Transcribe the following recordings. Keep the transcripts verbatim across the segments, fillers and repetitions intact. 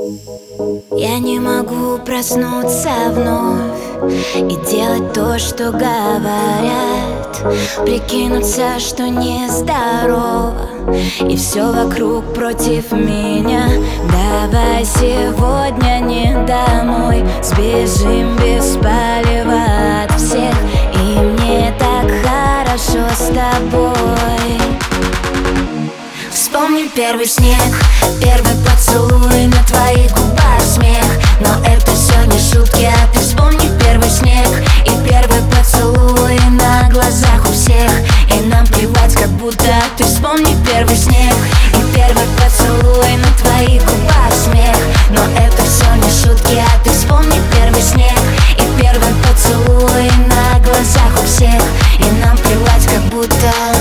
Я не могу проснуться вновь и делать то, что говорят, прикинуться, что нездорово, и все вокруг против меня. Давай сегодня не домой, сбежим без палева от всех, и мне так хорошо с тобой. Вспомни первый снег, первый поцелуй, на твоих губах смех. Но это все не шутки, а ты вспомни первый снег и первый поцелуй на глазах у всех, и нам плевать, как будто. Ты вспомни первый снег и первый поцелуй, на твоих губах смех. Но это все не шутки, а ты вспомни первый снег и первый поцелуй на глазах у всех, и нам плевать, как будто.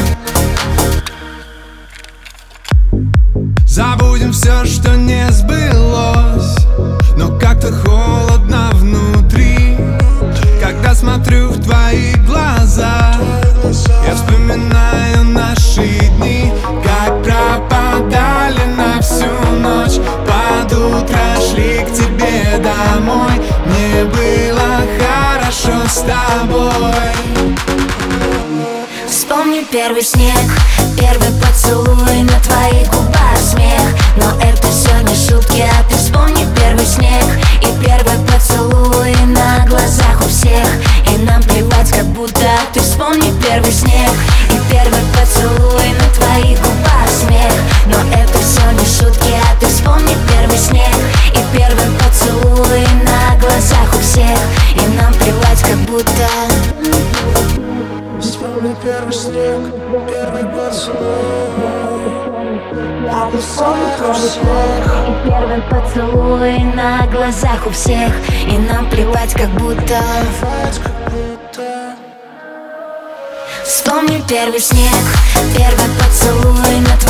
Забудем все, что не сбылось, но как-то холодно внутри, когда смотрю в твои глаза. Я вспоминаю наши дни, как пропадали на всю ночь, под утро шли к тебе домой. Мне было хорошо с тобой. Вспомни первый снег, первый поцелуй, на твоих губах смех. Но это все не шутки, а ты вспомни первый снег и первый поцелуй на глазах у всех, и нам плевать, как будто. Ты вспомни первый снег и первый поцелуй, на твоих губах смех. Но это все не шутки, а ты вспомни первый снег и первый поцелуй на глазах у всех, и нам плевать, как будто. Вспомни первый снег, первый поцелуй, а ты вспомни первый снег и первый поцелуй на глазах у всех, и нам плевать, как будто. Вспомни первый снег, первый поцелуй, на